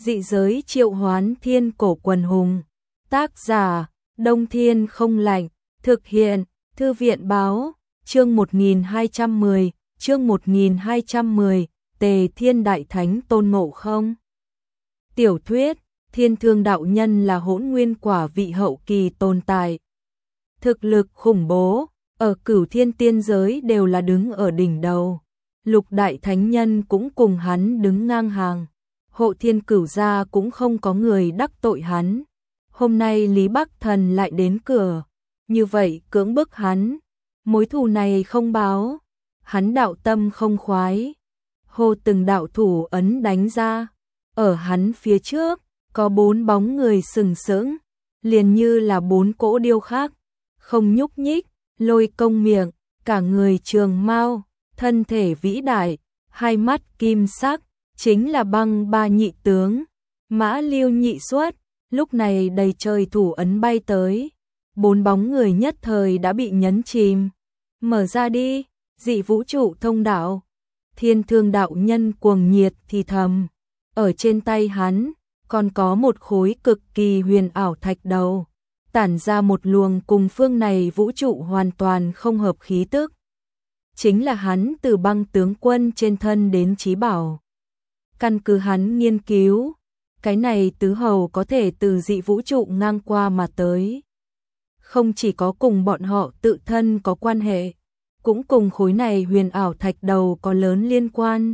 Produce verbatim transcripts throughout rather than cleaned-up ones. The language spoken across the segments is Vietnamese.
Dị giới triệu hoán thiên cổ quần hùng. Tác giả, Đông Thiên không lạnh. Thực hiện, Thư viện báo, chương một nghìn hai trăm mười, chương một nghìn hai trăm mười, Tề Thiên Đại Thánh tôn ngộ không. Tiểu thuyết, Thiên Thương đạo nhân là hỗn nguyên quả vị hậu kỳ tồn tại. Thực lực khủng bố, ở Cửu Thiên tiên giới đều là đứng ở đỉnh đầu. Lục đại thánh nhân cũng cùng hắn đứng ngang hàng. Hộ Thiên Cửu gia cũng không có người đắc tội hắn. Hôm nay Lý Bắc Thần lại đến cửa, như vậy cưỡng bức hắn, mối thù này không báo, hắn đạo tâm không khoái. Hô từng đạo thủ ấn đánh ra, ở hắn phía trước có bốn bóng người sừng sững, liền như là bốn cỗ điêu khắc, không nhúc nhích. Lôi Công miệng, cả người trường mao, thân thể vĩ đại, hai mắt kim sắc, chính là Băng Ba nhị tướng, Mã Lưu nhị xuất. Lúc này đầy trời thủ ấn bay tới, bốn bóng người nhất thời đã bị nhấn chìm. Mở ra đi, dị vũ trụ thông đạo. Thiên Thương đạo nhân cuồng nhiệt thì thầm, ở trên tay hắn còn có một khối cực kỳ huyền ảo thạch đầu, tản ra một luồng cùng phương này vũ trụ hoàn toàn không hợp khí tức. Chính là hắn từ Băng tướng quân trên thân đến trí bảo. Căn cứ hắn nghiên cứu, cái này tứ hầu có thể từ dị vũ trụ ngang qua mà tới. Không chỉ có cùng bọn họ tự thân có quan hệ, cũng cùng khối này huyền ảo thạch đầu có lớn liên quan.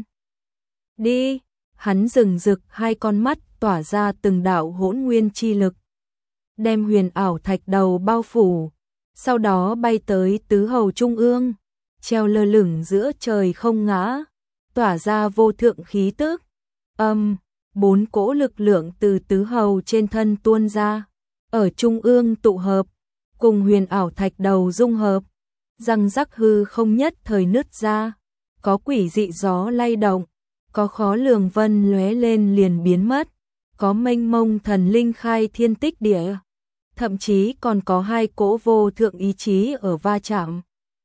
Đi, hắn rừng rực hai con mắt tỏa ra từng đạo hỗn nguyên chi lực, đem huyền ảo thạch đầu bao phủ, sau đó bay tới tứ hầu trung ương, treo lơ lửng giữa trời không ngã, tỏa ra vô thượng khí tức. Âm, bốn cỗ lực lượng từ tứ hầu trên thân tuôn ra, ở trung ương tụ hợp, cùng huyền ảo thạch đầu dung hợp, răng rắc hư không nhất thời nứt ra, có quỷ dị gió lay động, có khó lường vân lóe lên liền biến mất, có mênh mông thần linh khai thiên tích địa, thậm chí còn có hai cỗ vô thượng ý chí ở va chạm.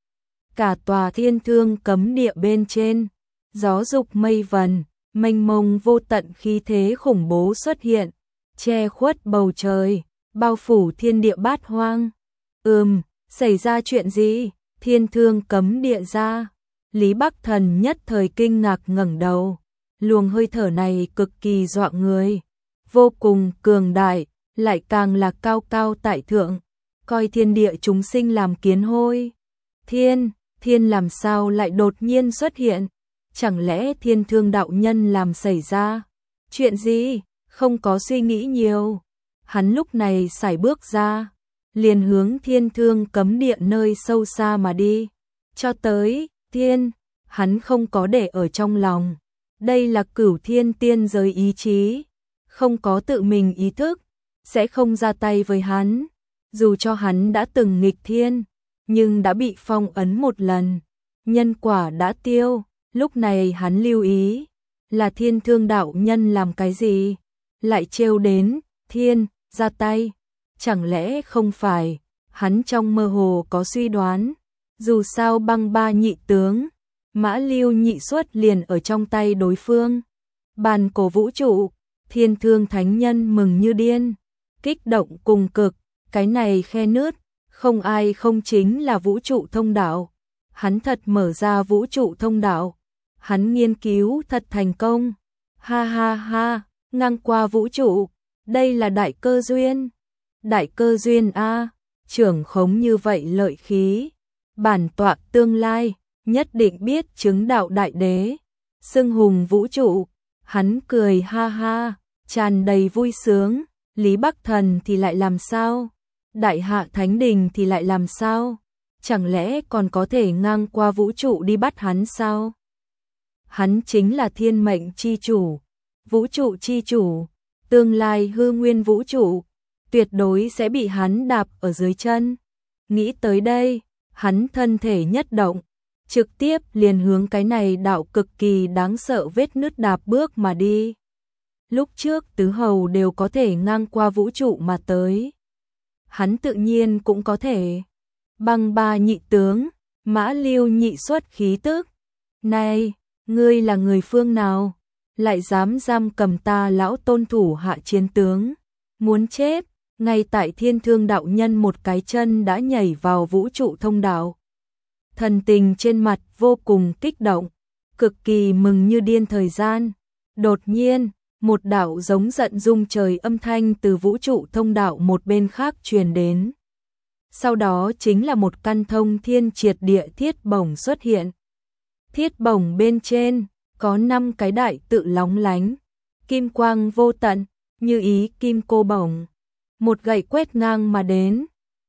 Cả tòa Thiên Thương cấm địa bên trên, gió dục mây vần, mênh mông vô tận khí thế khủng bố xuất hiện, che khuất bầu trời, bao phủ thiên địa bát hoang. Ừm, xảy ra chuyện gì? Thiên Thương cấm địa ra. Lý Bắc Thần nhất thời kinh ngạc ngẩng đầu. Luồng hơi thở này cực kỳ dọa người, vô cùng cường đại, lại càng là cao cao tại thượng, coi thiên địa chúng sinh làm kiến hôi. Thiên, thiên làm sao lại đột nhiên xuất hiện? Chẳng lẽ Thiên Thương đạo nhân làm xảy ra chuyện gì? Không có suy nghĩ nhiều, hắn lúc này sải bước ra, liền hướng Thiên Thương cấm địa nơi sâu xa mà đi. Cho tới thiên, hắn không có để ở trong lòng. Đây là Cửu Thiên tiên giới ý chí, không có tự mình ý thức, sẽ không ra tay với hắn. Dù cho hắn đã từng nghịch thiên, nhưng đã bị phong ấn một lần, nhân quả đã tiêu. Lúc này hắn lưu ý, là Thiên Thương đạo nhân làm cái gì? Lại trêu đến, thiên, ra tay. Chẳng lẽ không phải, hắn trong mơ hồ có suy đoán. Dù sao Băng Ba nhị tướng, Mã Lưu nhị xuất liền ở trong tay đối phương. Bàn cổ vũ trụ, Thiên Thương thánh nhân mừng như điên, kích động cùng cực, cái này khe nứt, không ai không chính là vũ trụ thông đạo. Hắn thật mở ra vũ trụ thông đạo. Hắn nghiên cứu thật thành công. Ha ha ha, ngang qua vũ trụ, đây là đại cơ duyên. Đại cơ duyên a, trưởng khống như vậy lợi khí, bản tọa tương lai nhất định biết chứng đạo đại đế, xưng hùng vũ trụ. Hắn cười ha ha, tràn đầy vui sướng. Lý Bắc Thần thì lại làm sao? Đại Hạ Thánh Đình thì lại làm sao? Chẳng lẽ còn có thể ngang qua vũ trụ đi bắt hắn sao? Hắn chính là thiên mệnh chi chủ, vũ trụ chi chủ, tương lai hư nguyên vũ trụ, tuyệt đối sẽ bị hắn đạp ở dưới chân. Nghĩ tới đây, hắn thân thể nhất động, trực tiếp liền hướng cái này đạo cực kỳ đáng sợ vết nứt đạp bước mà đi. Lúc trước tứ hầu đều có thể ngang qua vũ trụ mà tới, hắn tự nhiên cũng có thể. Băng Ba nhị tướng, Mã Lưu nhị xuất khí tức. Này, ngươi là người phương nào? lại dám giam cầm ta lão tôn thủ hạ chiến tướng, muốn chết. Ngay tại Thiên Thương đạo nhân một cái chân đã nhảy vào vũ trụ thông đạo. Thần tình trên mặt vô cùng kích động, cực kỳ mừng như điên thời gian. Đột nhiên, một đạo giống giận rung trời âm thanh từ vũ trụ thông đạo một bên khác truyền đến. Sau đó chính là một căn thông thiên triệt địa thiết bổng xuất hiện. Thiết bổng bên trên có năm cái đại tự lóng lánh, kim quang vô tận, như ý kim cô bổng. Một gậy quét ngang mà đến.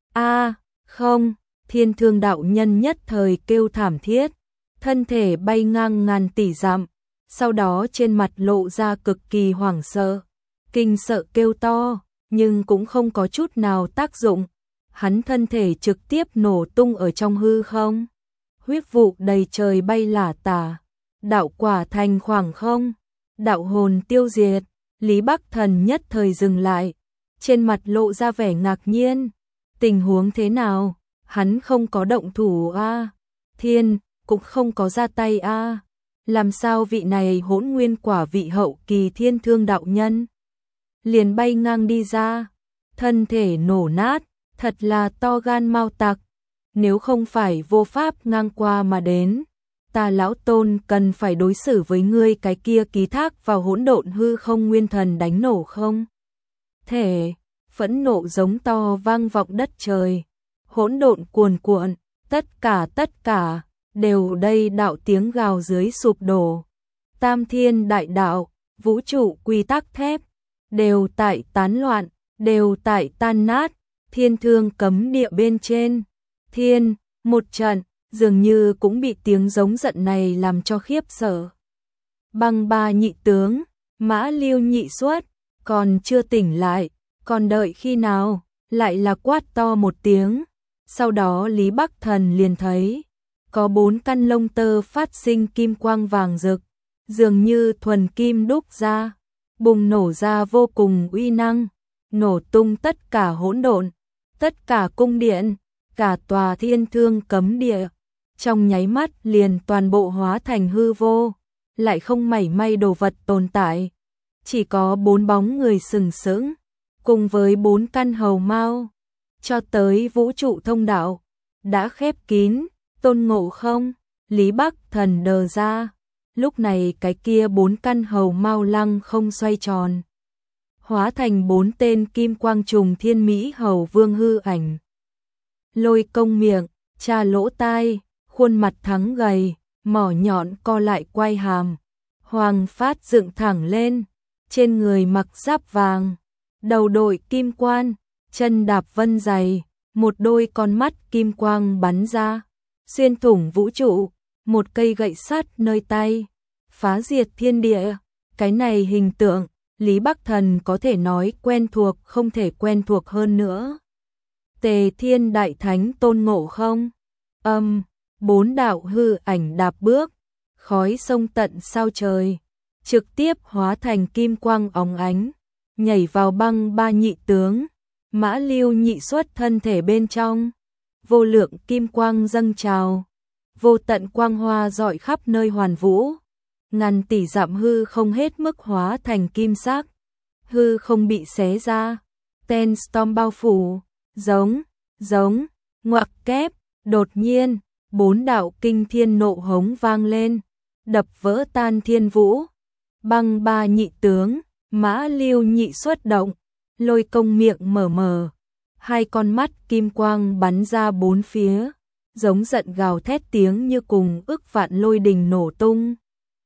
A, không, Thiên Thương đạo nhân nhất thời kêu thảm thiết, thân thể bay ngang ngàn tỷ dặm, sau đó trên mặt lộ ra cực kỳ hoảng sợ, kinh sợ kêu to, nhưng cũng không có chút nào tác dụng. Hắn thân thể trực tiếp nổ tung ở trong hư không. Huyết vụ đầy trời bay lả tả, đạo quả thành khoảng không, đạo hồn tiêu diệt. Lý Bắc Thần nhất thời dừng lại, trên mặt lộ ra vẻ ngạc nhiên. Tình huống thế nào? Hắn không có động thủ a, à? Thiên cũng không có ra tay a. À? Làm sao vị này hỗn nguyên quả vị hậu kỳ Thiên Thương đạo nhân liền bay ngang đi ra, thân thể nổ nát, thật là to gan mau tặc. Nếu không phải vô pháp ngang qua mà đến, ta lão tôn cần phải đối xử với ngươi cái kia ký thác vào hỗn độn hư không nguyên thần đánh nổ không? Thể, phẫn nộ giống to vang vọng đất trời, hỗn độn cuồn cuộn, tất cả tất cả, đều đây đạo tiếng gào dưới sụp đổ. Tam thiên đại đạo, vũ trụ quy tắc thép, đều tại tán loạn, đều tại tan nát, Thiên Thương cấm địa bên trên. Thiên, một trận, dường như cũng bị tiếng giống giận này làm cho khiếp sợ. Băng ba nhị tướng, Mã Lưu nhị xuất, còn chưa tỉnh lại, còn đợi khi nào, lại là quát to một tiếng. Sau đó Lý Bắc Thần liền thấy, có bốn căn lông tơ phát sinh kim quang vàng rực, dường như thuần kim đúc ra, bùng nổ ra vô cùng uy năng, nổ tung tất cả hỗn độn, tất cả cung điện, cả tòa Thiên Thương cấm địa, trong nháy mắt liền toàn bộ hóa thành hư vô, lại không mảy may đồ vật tồn tại, chỉ có bốn bóng người sừng sững, cùng với bốn căn hầu mao, cho tới vũ trụ thông đạo đã khép kín. Tôn Ngộ Không, Lý Bắc Thần đờ ra, lúc này cái kia bốn căn hầu mao lăng không xoay tròn, hóa thành bốn tên kim quang trùng thiên mỹ hầu vương hư ảnh. Lôi Công miệng, cha lỗ tai, khuôn mặt thắng gầy, mỏ nhọn co lại quay hàm, hoàng phát dựng thẳng lên, trên người mặc giáp vàng, đầu đội kim quan, chân đạp vân dày, một đôi con mắt kim quang bắn ra, xuyên thủng vũ trụ, một cây gậy sắt nơi tay, phá diệt thiên địa. Cái này hình tượng, Lý Bắc Thần có thể nói quen thuộc không thể quen thuộc hơn nữa. Tề Thiên Đại Thánh Tôn Ngộ Không, âm, bốn đạo hư ảnh đạp bước, khói sông tận sao trời, trực tiếp hóa thành kim quang óng ánh, nhảy vào băng ba nhị tướng, Mã Lưu nhị xuất thân thể bên trong, vô lượng kim quang dâng trào, vô tận quang hoa rọi khắp nơi hoàn vũ, ngàn tỷ dặm hư không hết mức hóa thành kim sắc, hư không bị xé ra, ten storm bao phủ, giống, giống, ngoặc kép, đột nhiên, bốn đạo kinh thiên nộ hống vang lên, đập vỡ tan thiên vũ, băng ba nhị tướng, Mã Lưu nhị xuất động, Lôi Công miệng mở mở, hai con mắt kim quang bắn ra bốn phía, giống giận gào thét tiếng như cùng ức vạn lôi đình nổ tung.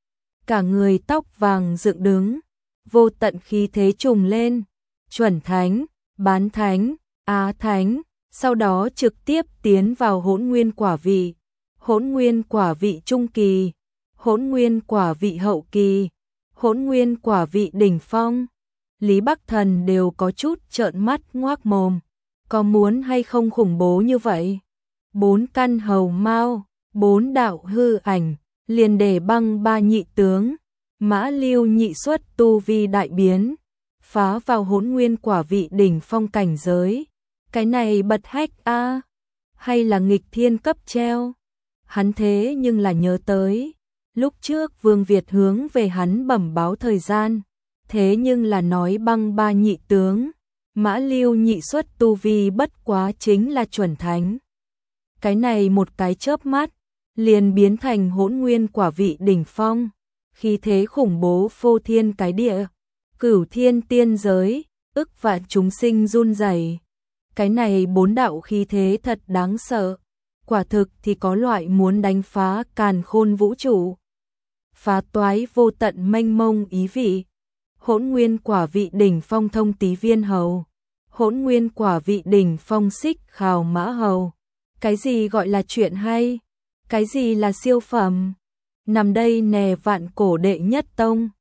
Cả người tóc vàng dựng đứng, vô tận khí thế trùng lên, chuẩn thánh, bán thánh, á thánh, sau đó trực tiếp tiến vào hỗn nguyên quả vị, hỗn nguyên quả vị trung kỳ, hỗn nguyên quả vị hậu kỳ, hỗn nguyên quả vị đỉnh phong. Lý Bắc Thần đều có chút trợn mắt ngoác mồm, có muốn hay không khủng bố như vậy? Bốn căn hầu mao, bốn đạo hư ảnh, liền để băng ba nhị tướng, Mã Lưu nhị xuất tu vi đại biến, phá vào hỗn nguyên quả vị đỉnh phong cảnh giới. Cái này bật hách a, à? Hay là nghịch thiên cấp treo? Hắn thế nhưng là nhớ tới, Lúc trước Vương Việt hướng về hắn bẩm báo thời gian, thế nhưng là nói băng ba nhị tướng, Mã Lưu nhị xuất tu vi bất quá chính là chuẩn thánh. Cái này một cái chớp mắt, liền biến thành hỗn nguyên quả vị đỉnh phong, khí thế khủng bố phô thiên cái địa, cửu thiên tiên giới, ức vạn chúng sinh run rẩy. Cái này bốn đạo khí thế thật đáng sợ, quả thực thì có loại muốn đánh phá càn khôn vũ trụ, phá toái vô tận mênh mông ý vị. Hỗn nguyên quả vị đỉnh phong thông tí viên hầu, hỗn nguyên quả vị đỉnh phong xích khảo mã hầu. Cái gì gọi là chuyện hay? Cái gì là siêu phẩm? Nằm đây nè vạn cổ đệ nhất tông,